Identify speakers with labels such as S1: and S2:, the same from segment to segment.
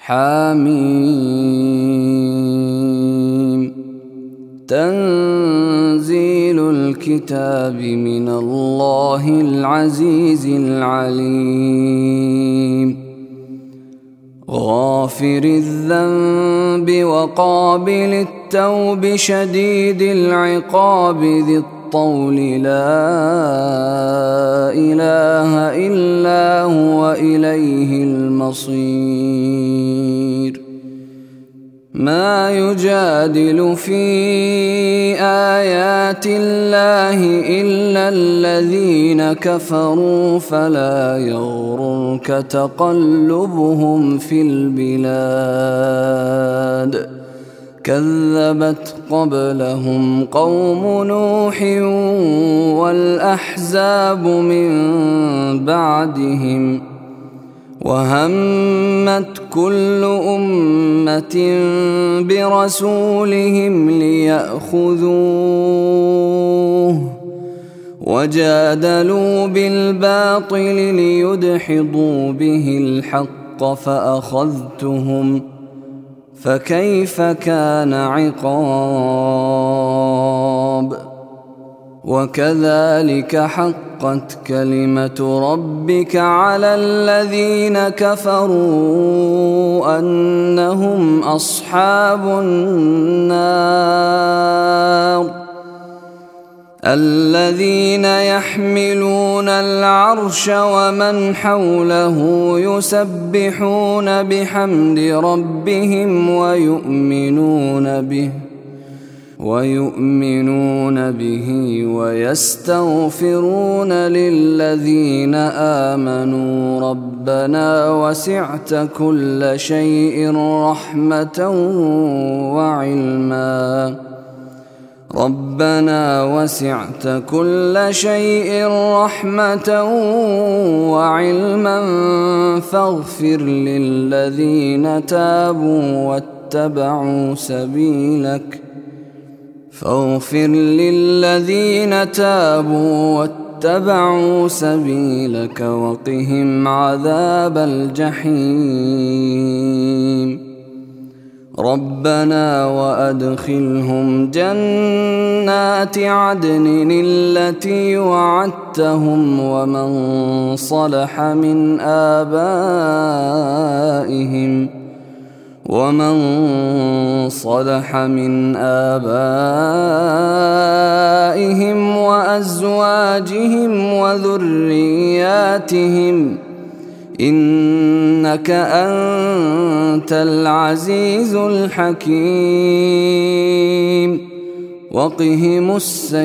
S1: حميم. تنزيل الكتاب من الله العزيز العليم. غافر الذنب وقابل التوب شديد العقاب ذي الطول لا إله إلا هو إليه المصير. ما يجادل في آيات الله إلا الذين كفروا فلا يغررك تقلبهم في البلاد. كذبت قبلهم قوم نوح والأحزاب من بعدهم وهمت كل أمة برسولهم ليأخذوه وجادلوا بالباطل ليدحضوا به الحق فأخذتهم فكيف كان عقاب. وكذلك حقت كلمة ربك على الذين كفروا أنهم أصحاب النار. الذين يحملون العرش ومن حوله يسبحون بحمد ربهم ويؤمنون به ويستغفرون للذين آمنوا ربنا وسعت كل شيء رحمة وعلما. ربنا وسعت كل شيء رحمة وعلما فاغفر للذين تابوا واتبعوا سبيلك وقهم عذاب الجحيم. ربنا وأدخلهم جنات عدن التي وعدتهم ومن صلح من آبائهم وأزواجهم وذرياتهم إنك أنت العزيز الحكيم. وقهم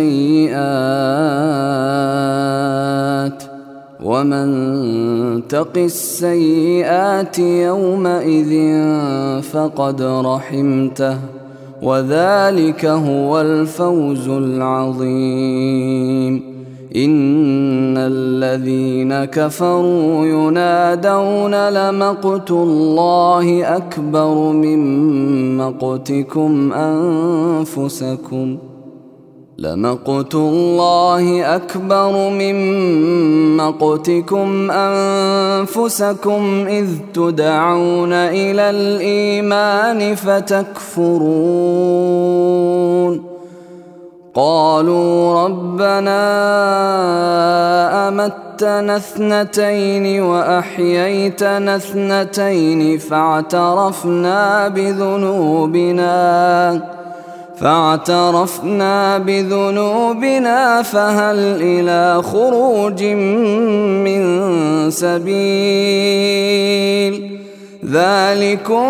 S1: السيئات ومن تق السيئات يومئذ فقد رحمته وذلك هو الفوز العظيم. إن الذين كفروا ينادون لمقت الله أكبر من مقتكم أنفسكم إذ تدعون إلى الإيمان فتكفرون. قالوا ربنا أمتنا اثنتين وأحييتنا اثنتين فاعترفنا بذنوبنا فهل إلى خروج من سبيل. ذلكم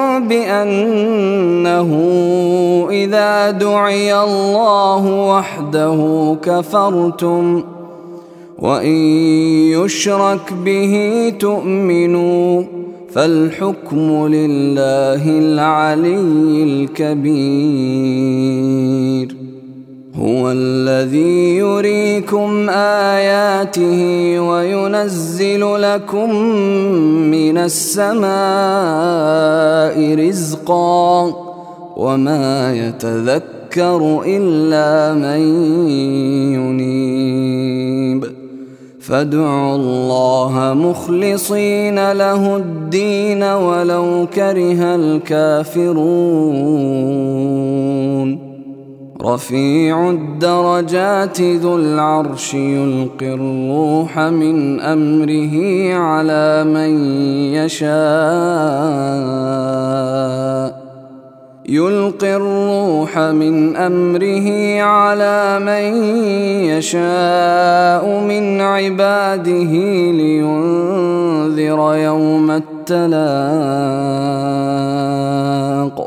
S1: بأنه إذا دعي الله وحده كفرتم وإن يشرك به تؤمنوا فالحكم لله العلي الكبير. هو الذي يريكم آياته وينزل لكم من السماء رزقا وما يتذكر إلا من ينيب. فادعوا الله مخلصين له الدين ولو كره الكافرون رفيع الدرجات ذو العرش يلقي الروح من أمره على من يشاء من عباده لينذر يوم التلاق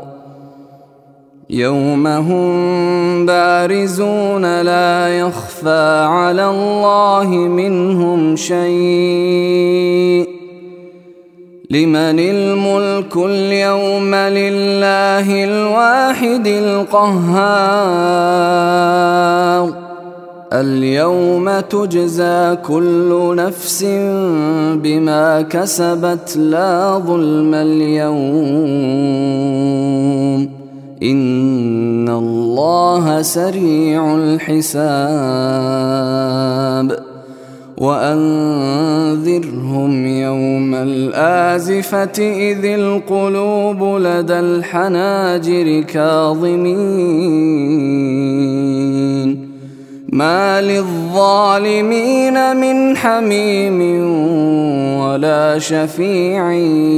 S1: يوم هم بارزون لا يخفى على الله منهم شيء لمن الملك اليوم لله الواحد القهار اليوم تجزى كل نفس بما كسبت لا ظلم اليوم إن الله سريع الحساب وأنذرهم يوم الآزفة إذ القلوب لدى الحناجر كاظمين ما للظالمين من حميم ولا شفيع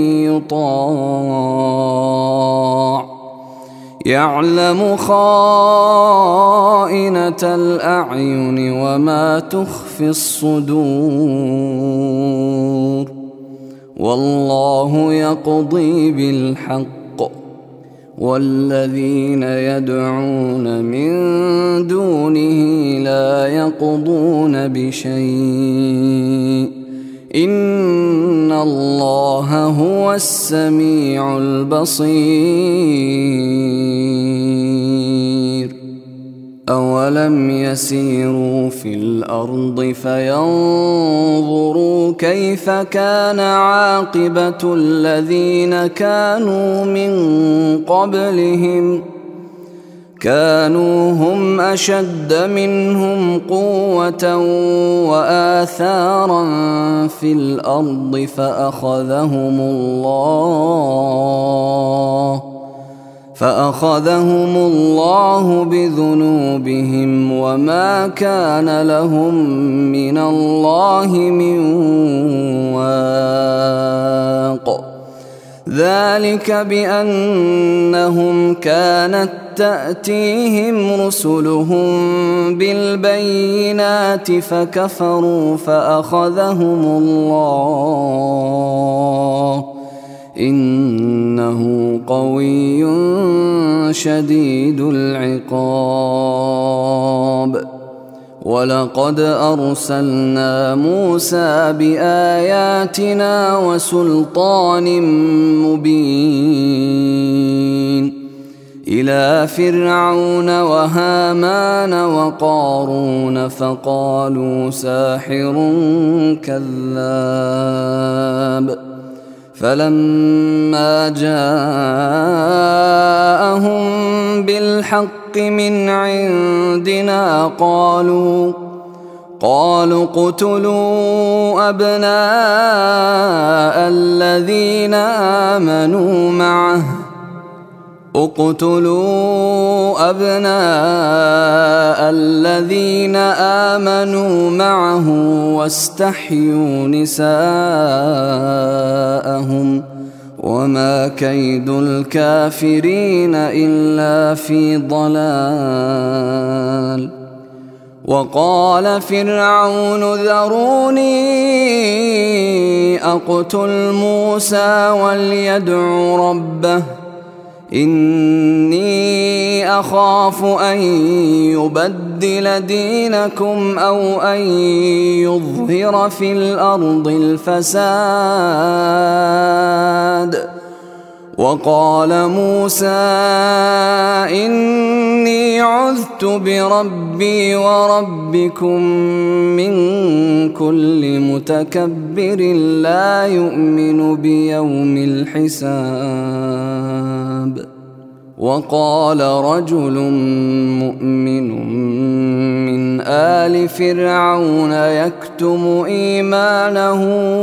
S1: يطاع يعلم خائنة الأعين وما تخفي الصدور والله يقضي بالحق والذين يدعون من دونه لا يقضون بشيء إن الله هو السميع البصير أولم يسيروا في الأرض فينظروا كيف كان عاقبة الذين كانوا من قبلهم كانوا هم أشد منهم قوة وآثارا في الأرض فأخذهم الله بذنوبهم وما كان لهم من الله من واق ذلك بأنهم كانت تأتيهم رسلهم بالبينات فكفروا فأخذهم الله إنه قوي شديد العقاب ولقد أرسلنا موسى بآياتنا وسلطان مبين إلى فرعون وهامان وقارون فقالوا ساحر كذاب فلما جاءهم بالحق من عندنا قالوا اقتلوا أبناء الذين آمنوا معه واستحيوا نساءهم وما كيد الكافرين إلا في ضلال وقال فرعون ذروني أقتل موسى وليدع ربه إني أخاف أن يبدل دينكم أو أن يظهر في الأرض الفساد وقال موسى إني عذت بربي وربكم من كل متكبر لا يؤمن بيوم الحساب وقال رجل مؤمن من آل فرعون يكتم إيمانه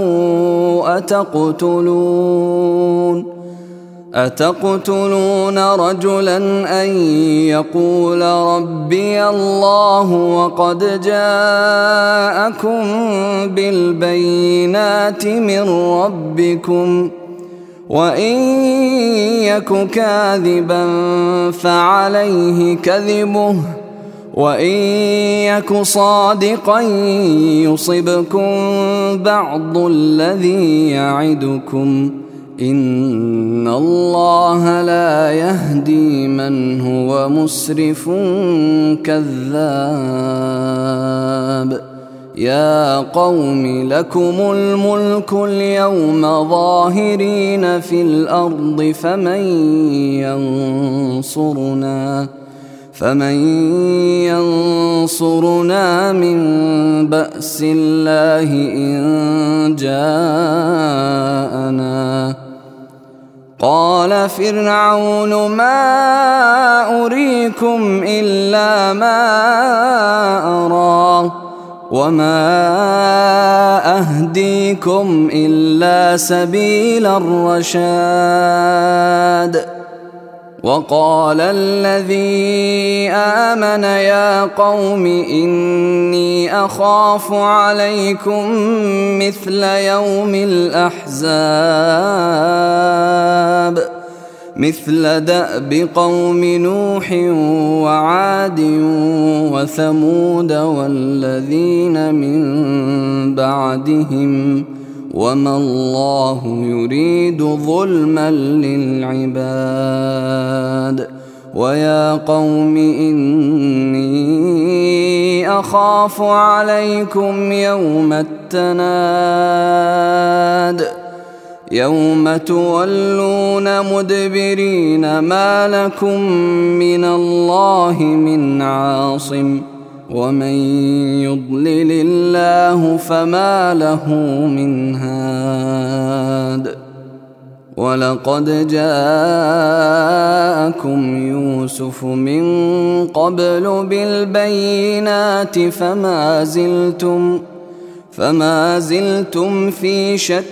S1: أتقتلون رجلا أن يقول ربي الله وقد جاءكم بالبينات من ربكم وإن يك كاذبا فعليه كذبه وإن يك صادقا يصبكم بعض الذي يعدكم إن الله لا يهدي من هو مسرف كذاب. يا قوم لكم الملك اليوم ظاهرين في الأرض فمن ينصرنا من بأس الله إن جاءنا. قال فرعون ما أريكم إلا ما أرى وما أهديكم إلا سبيل الرشاد. وقال الذي آمن يا قوم إني أخاف عليكم مثل يوم الأحزاب مثل دأب قوم نوح وعاد وثمود والذين من بعدهم وما الله يريد ظلما للعباد. ويا قوم إني أخاف عليكم يوم التناد يوم تولون مدبرين ما لكم من الله من عاصم ومن يضلل الله فما له من هاد. ولقد جاءكم يوسف من قبل بالبينات فما زلتم في شك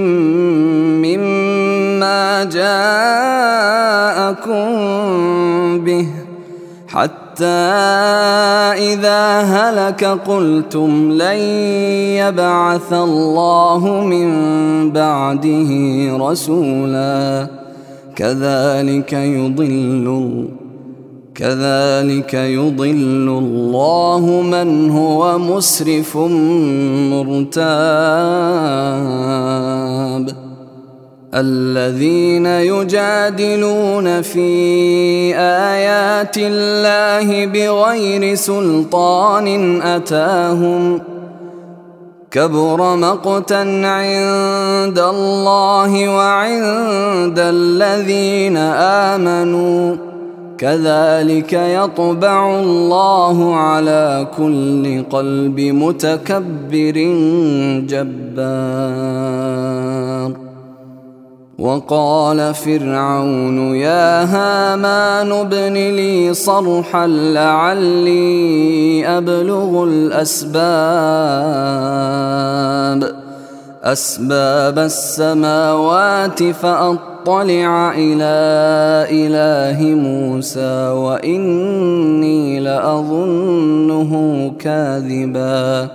S1: مما جاءكم به حتى إذا هلك قلتم لن يبعث الله من بعده رسولا كذلك يضل الله من هو مسرف مرتاب. الذين يجادلون في آيات الله بغير سلطان أتاهم كبر مقتا عند الله وعند الذين آمنوا كذلك يطبع الله على كل قلب متكبر جبار. وقال فرعون يا هامان ابن لي صرحا لعلي أبلغ أسباب السماوات فأطلع إلى إله موسى وإني لأظنه كاذبا.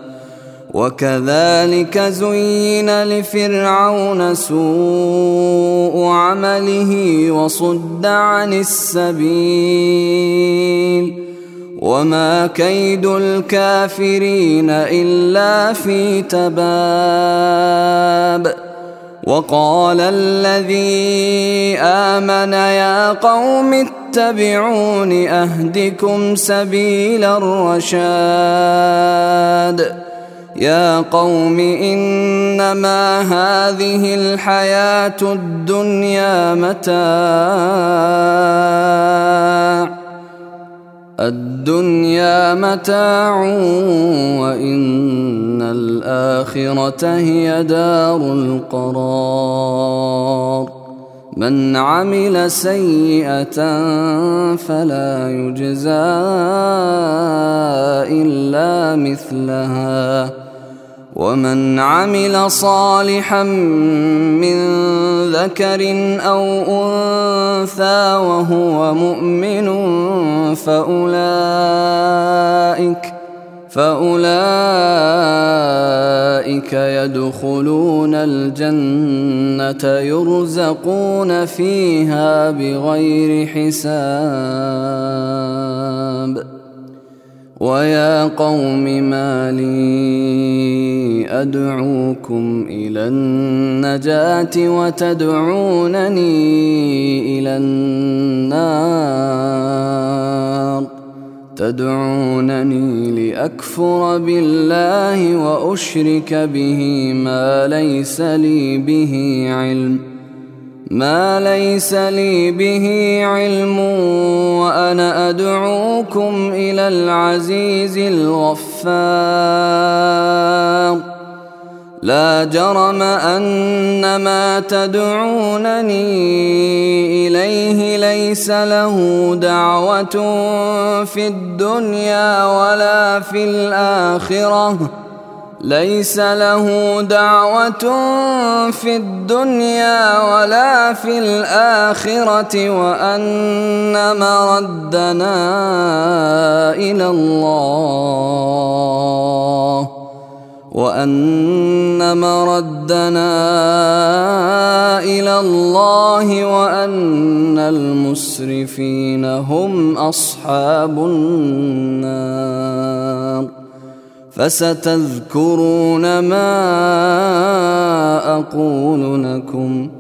S1: وكذلك زين لفرعون سوء عمله وصد عن السبيل وما كيد الكافرين إلا في تباب. وقال الذي آمن يا قوم اتبعون أهدكم سبيل الرشاد. يا قوم إنما هذه الحياة الدنيا متاع وإن الآخرة هي دار القرار. من عمل سيئة فلا يجزى إلا مثلها ومن عمل صالحا من ذكر أو أنثى وهو مؤمن فأولئك يدخلون الجنة يرزقون فيها بغير حساب. ويا قوم ما لي أدعوكم إلى النجاة وتدعونني إلى النار تدعونني لأكفر بالله وأشرك به ما ليس لي به علم وأنا أدعوكم إلى العزيز الغفار. لا جرم أن ما تدعونني إليه ليس له دعوة في الدنيا ولا في الآخرة وأن مردنا إلى الله وأن المسرفين هم أصحاب النار. فستذكرون ما أقول لكم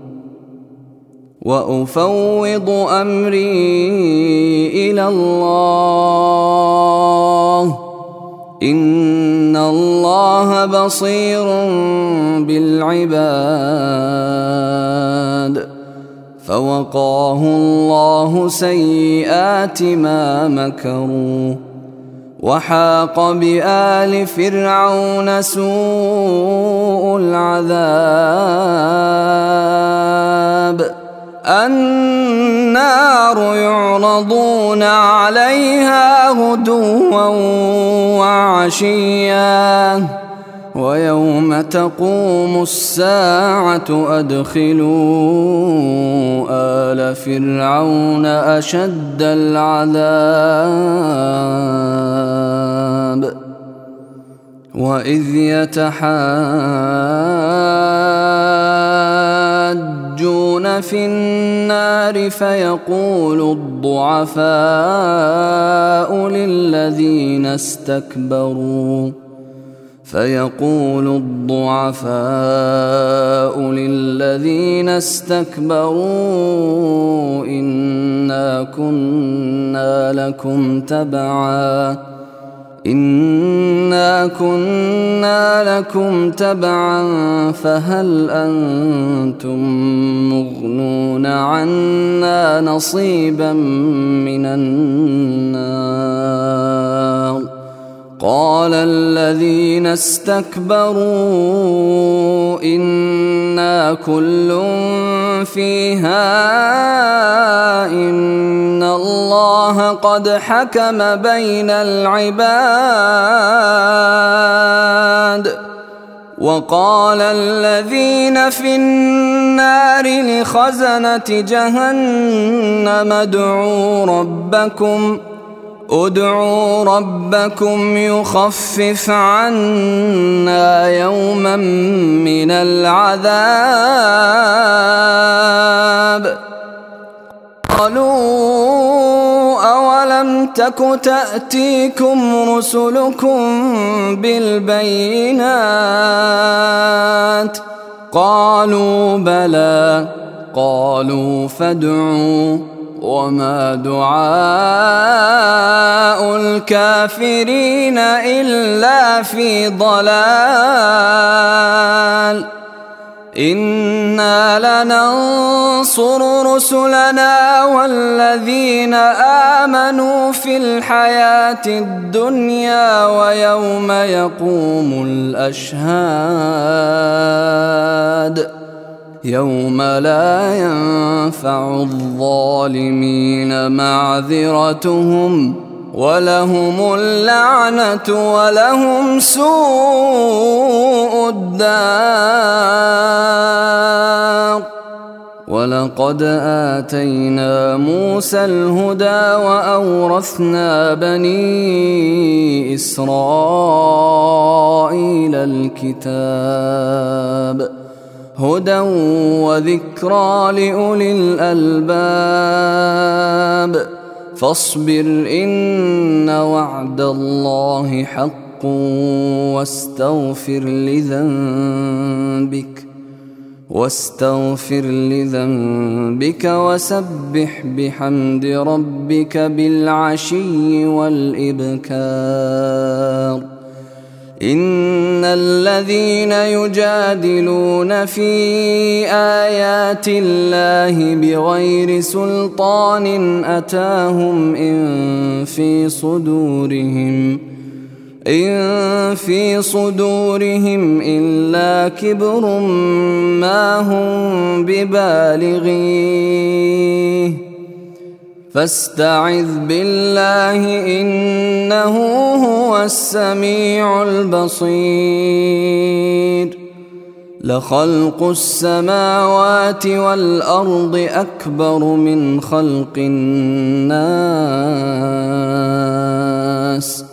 S1: وأفوض أمري إلى الله إن الله بصير بالعباد. فوقاه الله سيئات ما مكروا وحاق بآل فرعون سوء العذاب. النار يعرضون عليها غدوا وعشيا ويوم تقوم الساعة أدخلوا آل فرعون أشد العذاب. وإذ يتحاجون في النار فيقول الضعفاء للذين استكبروا إنا كنا لكم تبعا فهل أنتم مغنون عنا نصيبا من النار. قال الذين استكبروا إنا كل فيها إن الله قد حكم بين العباد. وقال الذين في النار لخزنة جهنم ادعوا ربكم يخفف عنا يوما من العذاب. قالوا أولم تك تأتيكم رسلكم بالبينات قالوا بلى قالوا فادعوا وما دعاء الكافرين إلا في ضلال. إنا لننصر رسلنا والذين آمنوا في الحياة الدنيا ويوم يقوم الأشهاد. يوم لا ينفع الظالمين معذرتهم ولهم اللعنة ولهم سوء الدار. ولقد آتينا موسى الهدى وأورثنا بني إسرائيل الكتاب هدى وذكرى لأولي الألباب. فاصبر إن وعد الله حق واستغفر لذنبك وسبح بحمد ربك بالعشي والإبكار. إن الذين يجادلون في آيات الله بغير سلطان أتاهم إن في صدورهم إلا كبر ما هم ببالغيه فاستعذ بالله إنه هو السميع البصير. لخلق السماوات والأرض أكبر من خلق الناس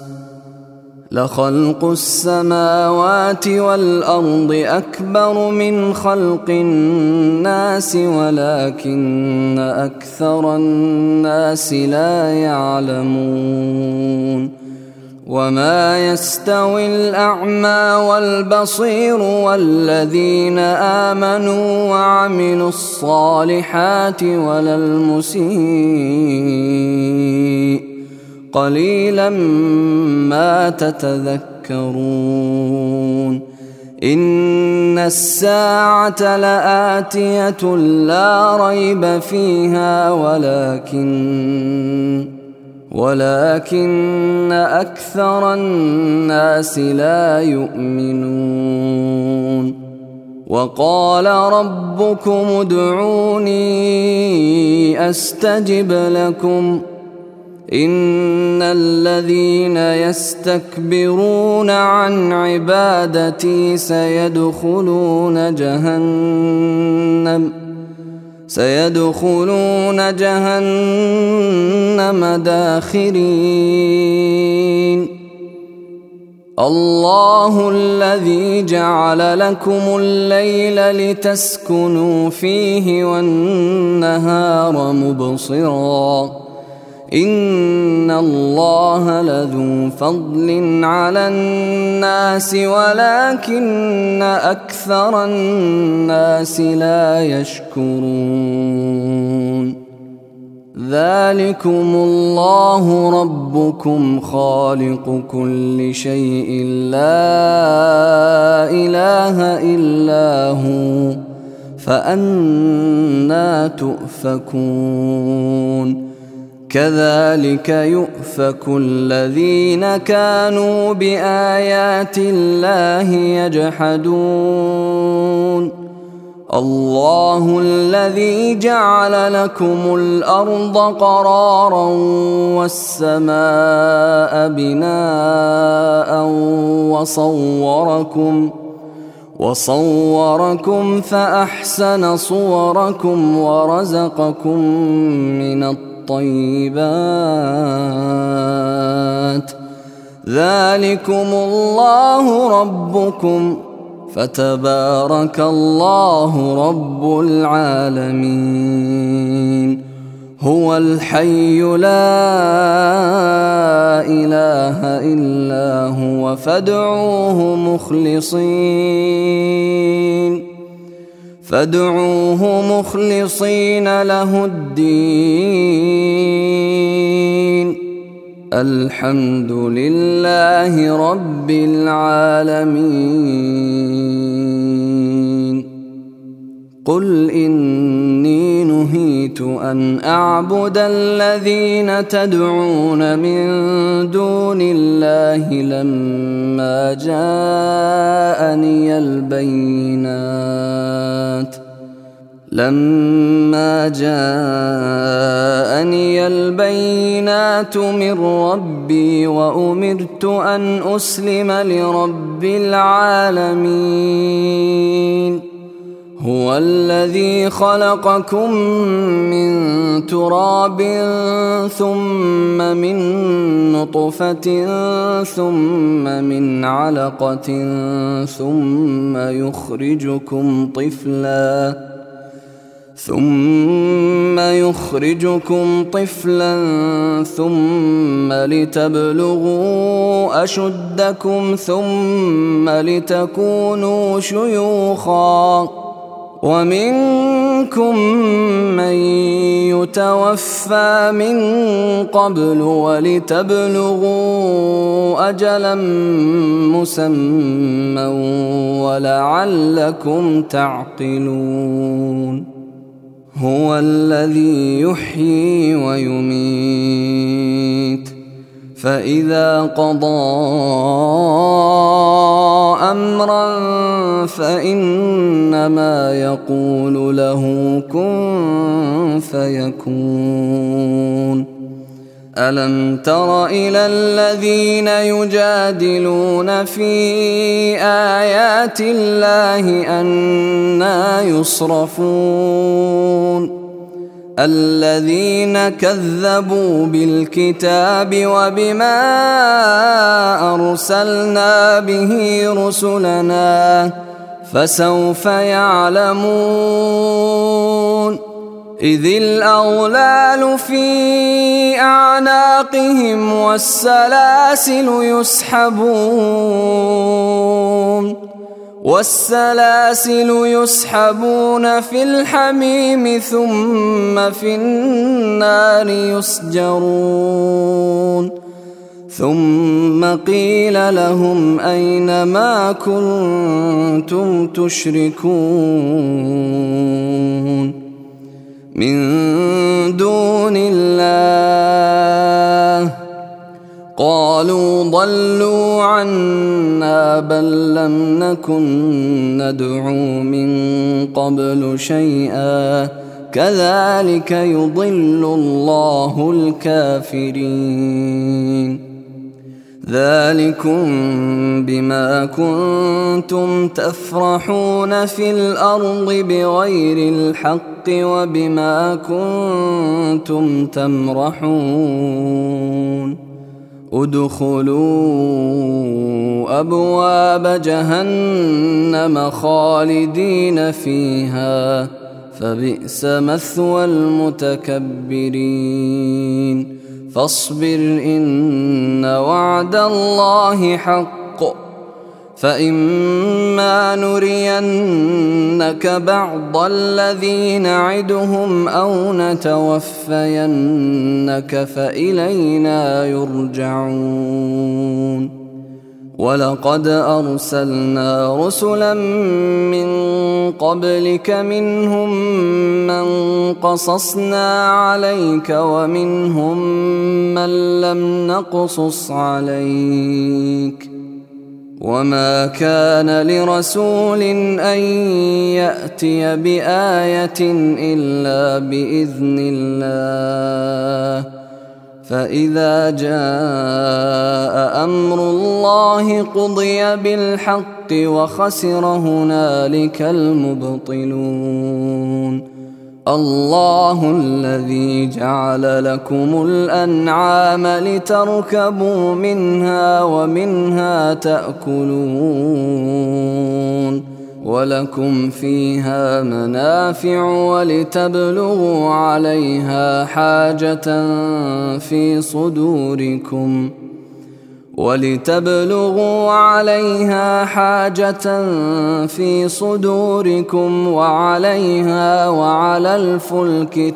S1: ولكن أكثر الناس لا يعلمون. وما يستوي الأعمى والبصير والذين آمنوا وعملوا الصالحات ولا المسيء قليلا ما تتذكرون. إن الساعة لآتية لا ريب فيها ولكن أكثر الناس لا يؤمنون. وقال ربكم ادعوني أستجب لكم إن الذين يستكبرون عن عبادتي سيدخلون جهنم داخرين. الله الذي جعل لكم الليل لتسكنوا فيه والنهار مبصرا إن الله لذو فضل على الناس ولكن أكثر الناس لا يشكرون. ذلكم الله ربكم خالق كل شيء لا إله إلا هو فأنى تؤفكون. كذلك يؤفك الذين كانوا بآيات الله يجحدون. الله الذي جعل لكم الأرض قرارا والسماء بناء وصوركم فأحسن صوركم ورزقكم من الطيبات. ذلكم الله ربكم فتبارك الله رب العالمين. هو الحي لا إله إلا هو فادعوه مخلصين له الدين. الحمد لله رب العالمين. قل إني نهيت أن أعبد الذين تدعون من دون الله لما جاءني البينات لما جاءني البينات من ربي وأمرت أن أسلم لرب العالمين. هو الذي خلقكم من تراب ثم من نطفة ثم من علقة ثم يخرجكم طفلا ثم لتبلغوا أشدكم ثم لتكونوا شيوخا ومنكم من يتوفى من قبل ولتبلغوا أجلا مسمى ولعلكم تعقلون. هو الذي يحيي ويميت فإذا قضى أمرا فإنما يقول له كن فيكون. ألم تر إلى الذين يجادلون في آيات الله أنى يصرفون الذين كذبوا بالكتاب وبما أرسلنا به رسلنا فسوف يعلمون. إذ الأغلال في أعناقهم والسلاسل يسحبون في الحميم ثم في النار يسجرون. ثم قيل لهم أين ما كنتم تشركون من دون الله قالوا ضلوا عنا بل لم نكن ندعو من قبل شيئا كذلك يضل الله الكافرين. ذلكم بما كنتم تفرحون في الأرض بغير الحق وبما كنتم تمرحون. ادخلوا أبواب جهنم خالدين فيها فبئس مثوى المتكبرين. فاصبر إن وعد الله حق فإما نرينك بعض الذي نعدهم أو نتوفينك فإلينا يرجعون. ولقد أرسلنا رسلا من قبلك منهم من قصصنا عليك ومنهم من لم نقصص عليك وما كان لرسول أن يأتي بآية إلا بإذن الله. فإذا جاء أمر الله قضي بالحق وخسر هنالك المبطلون. الله الذي جعل لكم الأنعام لتركبوا منها ومنها تأكلون ولكم فيها منافع ولتبلغوا عليها حاجة في صدوركم وعليها وعلى الفلك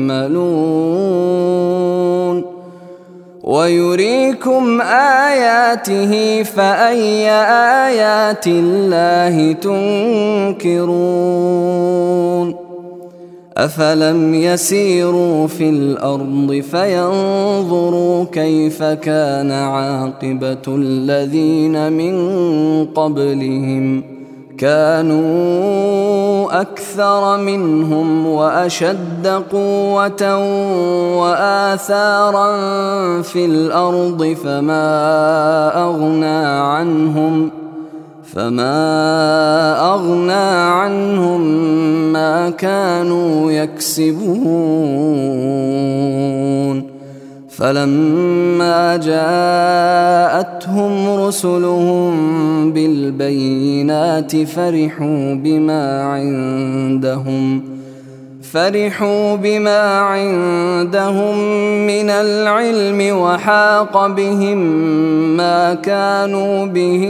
S1: تحملون. ويريكم آياته فأي آيات الله تنكرون. أفلم يسيروا في الأرض فينظروا كيف كان عاقبة الذين من قبلهم كانوا أكثر منهم وأشد قوة وآثارا في الأرض فما أغنى عنهم ما كانوا يكسبون فلما جاءتهم رسلهم بالبينات فرحوا بما عندهم من العلم وحاق بهم ما كانوا به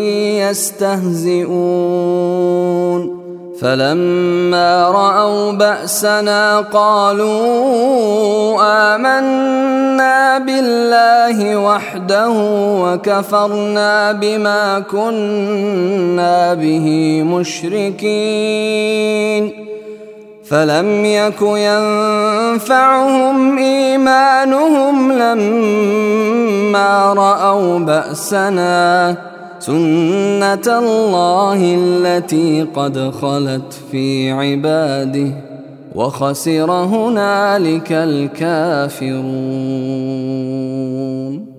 S1: يستهزئون فلما رأوا بأسنا قالوا آمنا بالله وحده وكفرنا بما كنا به مشركين فلم يك ينفعهم إيمانهم لما رأوا بأسنا سنة الله التي قد خلت في عباده وخسر هنالك الكافرون.